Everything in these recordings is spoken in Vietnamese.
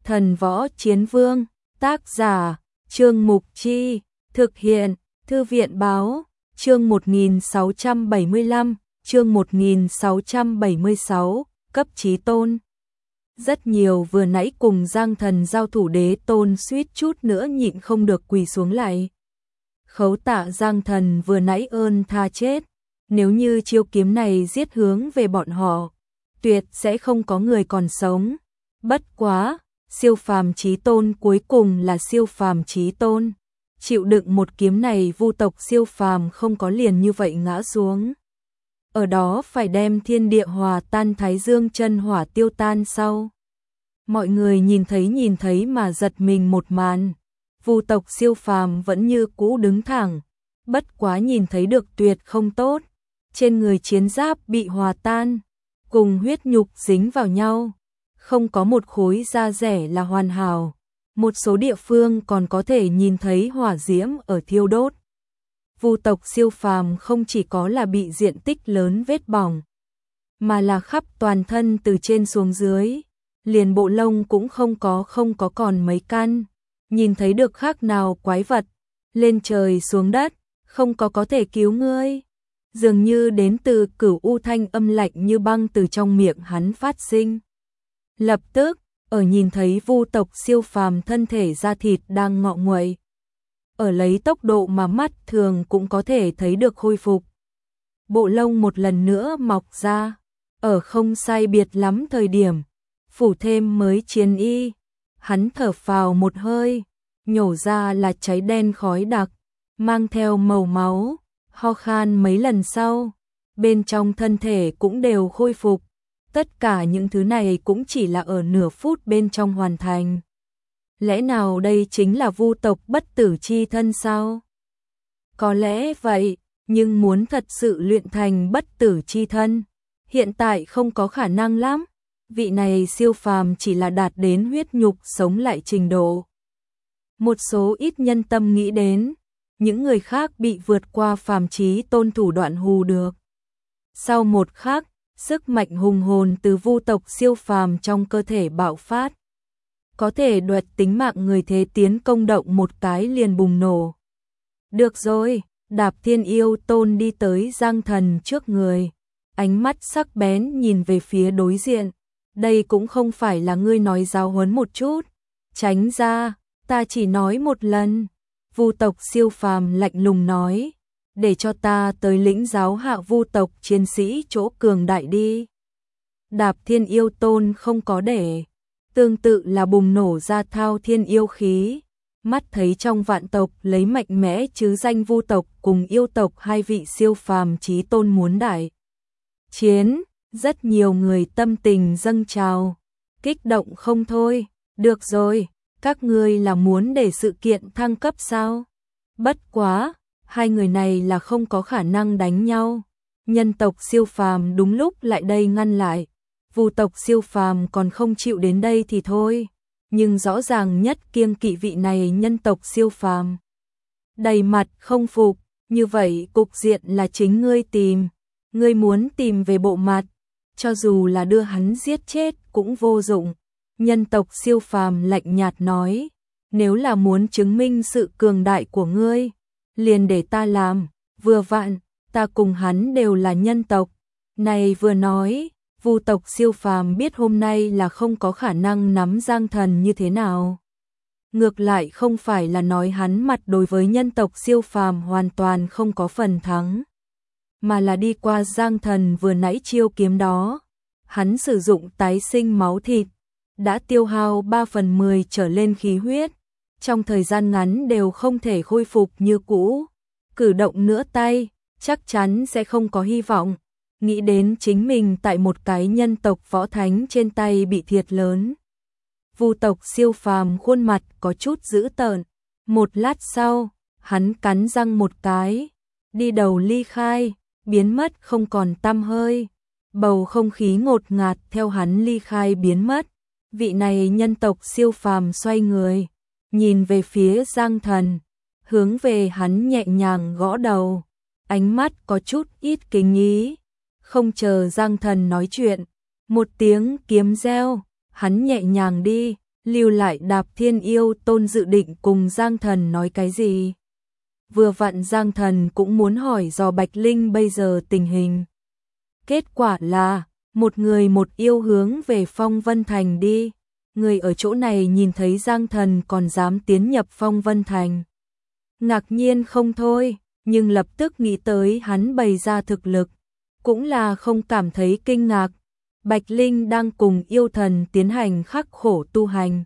Thần Võ Chiến Vương, tác giả, Trương Mục Chi, thực hiện, Thư viện Báo, chương 1675, chương 1676, cấp chí tôn. Rất nhiều vừa nãy cùng Giang Thần giao thủ đế tôn suýt chút nữa nhịn không được quỳ xuống lại. Khấu tạ Giang Thần vừa nãy ơn tha chết, nếu như chiêu kiếm này giết hướng về bọn họ, tuyệt sẽ không có người còn sống. Bất quá, siêu phàm chí tôn cuối cùng là siêu phàm chí tôn. Chịu đựng một kiếm này vu tộc siêu phàm không có liền như vậy ngã xuống. Ở đó phải đem thiên địa hòa tan thái dương chân hỏa tiêu tan sau. Mọi người nhìn thấy mà giật mình một màn. Vu tộc siêu phàm vẫn như cũ đứng thẳng. Bất quá nhìn thấy được tuyệt không tốt. Trên người chiến giáp bị hòa tan, cùng huyết nhục dính vào nhau. Không có một khối da rẻ là hoàn hảo. Một số địa phương còn có thể nhìn thấy hỏa diễm ở thiêu đốt. Vu tộc siêu phàm không chỉ có là bị diện tích lớn vết bỏng, mà là khắp toàn thân từ trên xuống dưới, liền bộ lông cũng không có còn mấy căn, nhìn thấy được khác nào quái vật, lên trời xuống đất, không có thể cứu ngươi. Dường như đến từ cửu u thanh âm lạnh như băng từ trong miệng hắn phát sinh. Lập tức, ở nhìn thấy vu tộc siêu phàm thân thể da thịt đang ngọ nguậy, ở lấy tốc độ mà mắt thường cũng có thể thấy được khôi phục. Bộ lông một lần nữa mọc ra, ở không sai biệt lắm thời điểm, phủ thêm mới chiến y, hắn thở phào một hơi, nhổ ra là cháy đen khói đặc, mang theo màu máu, ho khan mấy lần sau, bên trong thân thể cũng đều khôi phục. Tất cả những thứ này cũng chỉ là ở nửa phút bên trong hoàn thành. Lẽ nào đây chính là vu tộc bất tử chi thân sao? Có lẽ vậy, nhưng muốn thật sự luyện thành bất tử chi thân, hiện tại không có khả năng lắm. Vị này siêu phàm chỉ là đạt đến huyết nhục sống lại trình độ. Một số ít nhân tâm nghĩ đến, những người khác bị vượt qua phàm chí tôn thủ đoạn hù được. Sau một khắc, sức mạnh hùng hồn từ vu tộc siêu phàm trong cơ thể bạo phát. Có thể đoạt tính mạng người thế tiến công động một cái liền bùng nổ. Được rồi, Đạp Thiên Yêu Tôn đi tới Giang Thần trước người. Ánh mắt sắc bén nhìn về phía đối diện. Đây cũng không phải là ngươi nói giáo huấn một chút. Tránh ra, ta chỉ nói một lần. Vu tộc siêu phàm lạnh lùng nói. Để cho ta tới lĩnh giáo hạ vu tộc chiến sĩ chỗ cường đại đi. Đạp Thiên Yêu Tôn không có để. Tương tự là bùng nổ ra thao thiên yêu khí. Mắt thấy trong vạn tộc lấy mạnh mẽ chứ danh vu tộc cùng yêu tộc hai vị siêu phàm chí tôn muốn đại chiến. Rất nhiều người tâm tình dâng trào. Kích động không thôi. Được rồi, các ngươi là muốn để sự kiện thăng cấp sao? Bất quá, hai người này là không có khả năng đánh nhau. Nhân tộc siêu phàm đúng lúc lại đây ngăn lại. Vu tộc siêu phàm còn không chịu đến đây thì thôi, nhưng rõ ràng nhất kiêng kỵ vị này nhân tộc siêu phàm. Đầy mặt không phục, như vậy cục diện là chính ngươi tìm, ngươi muốn tìm về bộ mặt, cho dù là đưa hắn giết chết cũng vô dụng. Nhân tộc siêu phàm lạnh nhạt nói, nếu là muốn chứng minh sự cường đại của ngươi, liền để ta làm, vừa vặn, ta cùng hắn đều là nhân tộc. Này vừa nói, vu tộc siêu phàm biết hôm nay là không có khả năng nắm Giang Thần như thế nào. Ngược lại không phải là nói hắn mặt đối với nhân tộc siêu phàm hoàn toàn không có phần thắng, mà là đi qua Giang Thần vừa nãy chiêu kiếm đó. Hắn sử dụng tái sinh máu thịt, đã tiêu hao 3/10 trở lên khí huyết, trong thời gian ngắn đều không thể khôi phục như cũ. Cử động nửa tay, chắc chắn sẽ không có hy vọng. Nghĩ đến chính mình tại một cái nhân tộc võ thánh trên tay bị thiệt lớn. Vu tộc siêu phàm khuôn mặt có chút dữ tợn. Một lát sau, hắn cắn răng một cái, đi đầu ly khai, biến mất không còn tăm hơi. Bầu không khí ngột ngạt theo hắn ly khai biến mất. Vị này nhân tộc siêu phàm xoay người, nhìn về phía Giang Thần, hướng về hắn nhẹ nhàng gõ đầu, ánh mắt có chút ít kính ý. Không chờ Giang Thần nói chuyện, một tiếng kiếm reo, hắn nhẹ nhàng đi, lưu lại Đạp Thiên Yêu Tôn dự định cùng Giang Thần nói cái gì. Vừa vặn Giang Thần cũng muốn hỏi dò Bạch Linh bây giờ tình hình. Kết quả là, một người một yêu hướng về Phong Vân Thành đi. Người ở chỗ này nhìn thấy Giang Thần còn dám tiến nhập Phong Vân Thành. Ngạc nhiên không thôi, nhưng lập tức nghĩ tới hắn bày ra thực lực. Cũng là không cảm thấy kinh ngạc. Bạch Linh đang cùng yêu thần tiến hành khắc khổ tu hành.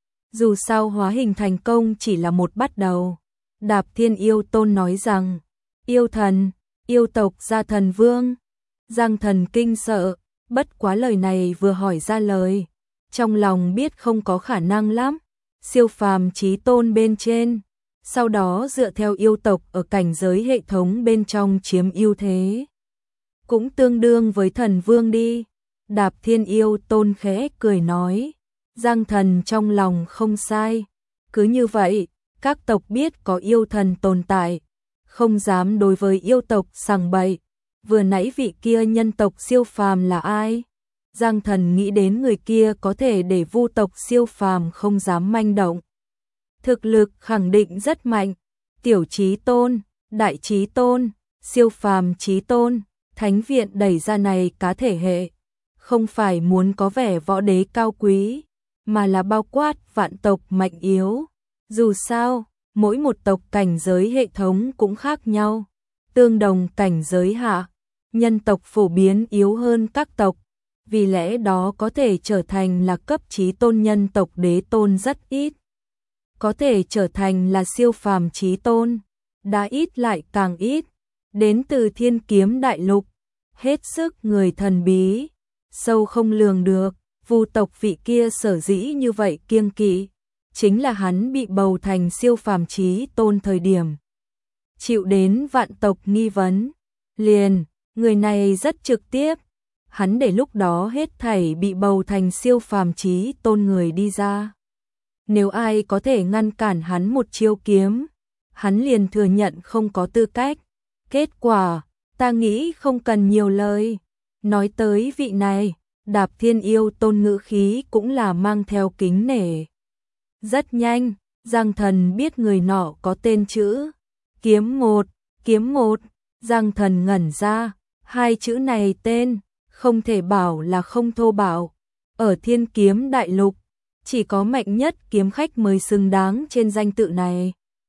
Dù sao hóa hình thành công chỉ là một bắt đầu. Đạp Thiên Yêu Tôn nói rằng, yêu thần, yêu tộc gia thần vương. Giang Thần kinh sợ, bất quá lời này vừa hỏi ra lời. Trong lòng biết không có khả năng lắm, siêu phàm chí tôn bên trên. Sau đó dựa theo yêu tộc ở cảnh giới hệ thống bên trong chiếm ưu thế. Cũng tương đương với thần vương đi. Đạp Thiên Yêu Tôn khẽ cười nói. Giang Thần trong lòng không sai. Cứ như vậy, các tộc biết có yêu thần tồn tại. Không dám đối với yêu tộc sằng bậy. Vừa nãy vị kia nhân tộc siêu phàm là ai? Giang Thần nghĩ đến người kia có thể để vu tộc siêu phàm không dám manh động. Thực lực khẳng định rất mạnh. Tiểu chí tôn, đại chí tôn, siêu phàm chí tôn, thánh viện đẩy ra này cá thể hệ. Không phải muốn có vẻ võ đế cao quý, mà là bao quát vạn tộc mạnh yếu. Dù sao, mỗi một tộc cảnh giới hệ thống cũng khác nhau. Tương đồng cảnh giới hạ, nhân tộc phổ biến yếu hơn các tộc. Vì lẽ đó có thể trở thành là cấp chí tôn nhân tộc đế tôn rất ít. Có thể trở thành là siêu phàm chí tôn, đã ít lại càng ít. Đến từ Thiên Kiếm Đại Lục, hết sức người thần bí, sâu không lường được. Vu tộc vị kia sở dĩ như vậy kiêng kỵ, chính là hắn bị bầu thành siêu phàm chí tôn thời điểm chịu đến vạn tộc nghi vấn. Liền, người này rất trực tiếp, hắn để lúc đó hết thảy bị bầu thành siêu phàm chí tôn người đi ra. Nếu ai có thể ngăn cản hắn một chiêu kiếm, hắn liền thừa nhận không có tư cách. Kết quả, ta nghĩ không cần nhiều lời. Nói tới vị này, Đạp Thiên Yêu Tôn ngữ khí cũng là mang theo kính nể. Rất nhanh, Giang Thần biết người nọ có tên chữ Kiếm Một. Kiếm Một, Giang Thần ngẩn ra, hai chữ này tên, không thể bảo là không thô bạo. Ở Thiên Kiếm Đại Lục, chỉ có mạnh nhất kiếm khách mới xứng đáng trên danh tự này.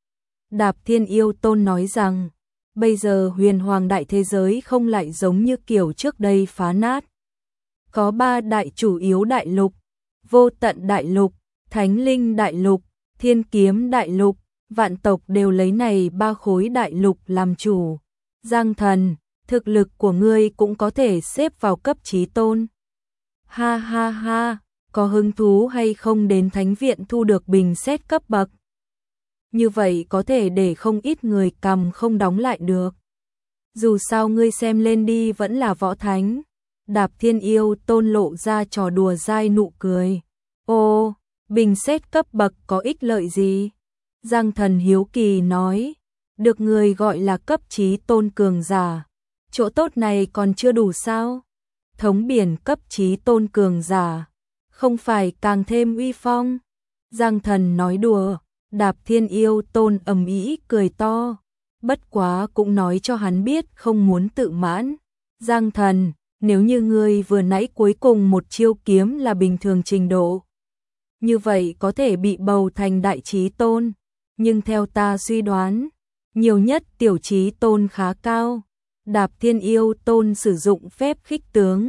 Đạp Thiên Yêu Tôn nói rằng, bây giờ huyền hoàng đại thế giới không lại giống như kiểu trước đây phá nát. Có 3 đại chủ yếu đại lục, Vô Tận Đại Lục, Thánh Linh Đại Lục, Thiên Kiếm Đại Lục, vạn tộc đều lấy này 3 khối đại lục làm chủ. Giang Thần, thực lực của ngươi cũng có thể xếp vào cấp chí tôn. Ha ha ha, có hứng thú hay không đến thánh viện thu được bình xét cấp bậc? Như vậy có thể để không ít người cầm không đóng lại được. Dù sao ngươi xem lên đi vẫn là võ thánh. Đạp Thiên Yêu Tôn lộ ra trò đùa dai nụ cười. Ô, bình xét cấp bậc có ích lợi gì? Giang Thần hiếu kỳ nói, được người gọi là cấp chí tôn cường giả. Chỗ tốt này còn chưa đủ sao? Thống biển cấp chí tôn cường giả, không phải càng thêm uy phong? Giang Thần nói đùa. Đạp Thiên Yêu Tôn ầm ĩ cười to, bất quá cũng nói cho hắn biết không muốn tự mãn. Giang Thần, nếu như ngươi vừa nãy cuối cùng một chiêu kiếm là bình thường trình độ, như vậy có thể bị bầu thành đại chí tôn, nhưng theo ta suy đoán, nhiều nhất tiểu chí tôn khá cao. Đạp Thiên Yêu Tôn sử dụng phép khích tướng.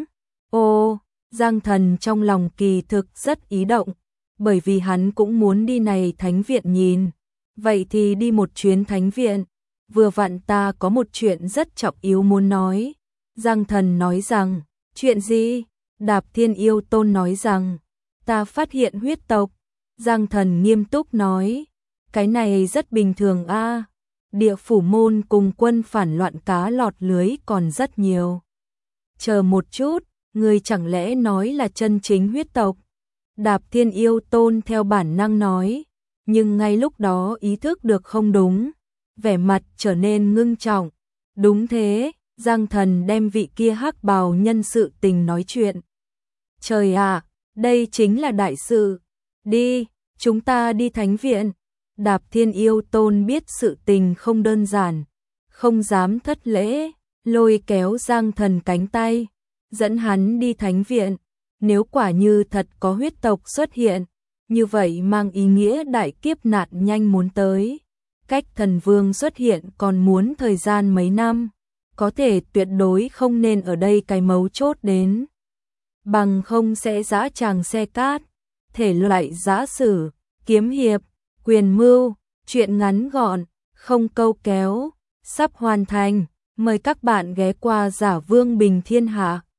Ô, Giang Thần trong lòng kỳ thực rất ý động, bởi vì hắn cũng muốn đi này thánh viện nhìn. Vậy thì đi một chuyến thánh viện, vừa vặn ta có một chuyện rất trọng yếu muốn nói. Giang Thần nói rằng, chuyện gì? Đạp Thiên Yêu Tôn nói rằng, ta phát hiện huyết tộc. Giang Thần nghiêm túc nói, cái này rất bình thường a. Địa phủ môn cùng quân phản loạn cá lọt lưới còn rất nhiều. Chờ một chút, ngươi chẳng lẽ nói là chân chính huyết tộc? Đạp Thiên Yêu Tôn theo bản năng nói, nhưng ngay lúc đó ý thức được không đúng, vẻ mặt trở nên ngưng trọng. Đúng thế, Giang Thần đem vị kia hắc bào nhân sự tình nói chuyện. Trời ạ, đây chính là đại sự. Đi, chúng ta đi thánh viện. Đạp Thiên Yêu Tôn biết sự tình không đơn giản, không dám thất lễ, lôi kéo Giang Thần cánh tay, dẫn hắn đi thánh viện. Nếu quả như thật có huyết tộc xuất hiện, như vậy mang ý nghĩa đại kiếp nạn nhanh muốn tới. Cách thần vương xuất hiện còn muốn thời gian mấy năm, có thể tuyệt đối không nên ở đây cái mấu chốt đến. Bằng không sẽ dã tràng xe cát, thể loại giã sử, kiếm hiệp, quyền mưu, chuyện ngắn gọn, không câu kéo, sắp hoàn thành. Mời các bạn ghé qua Giả Vương Bình Thiên Hạ.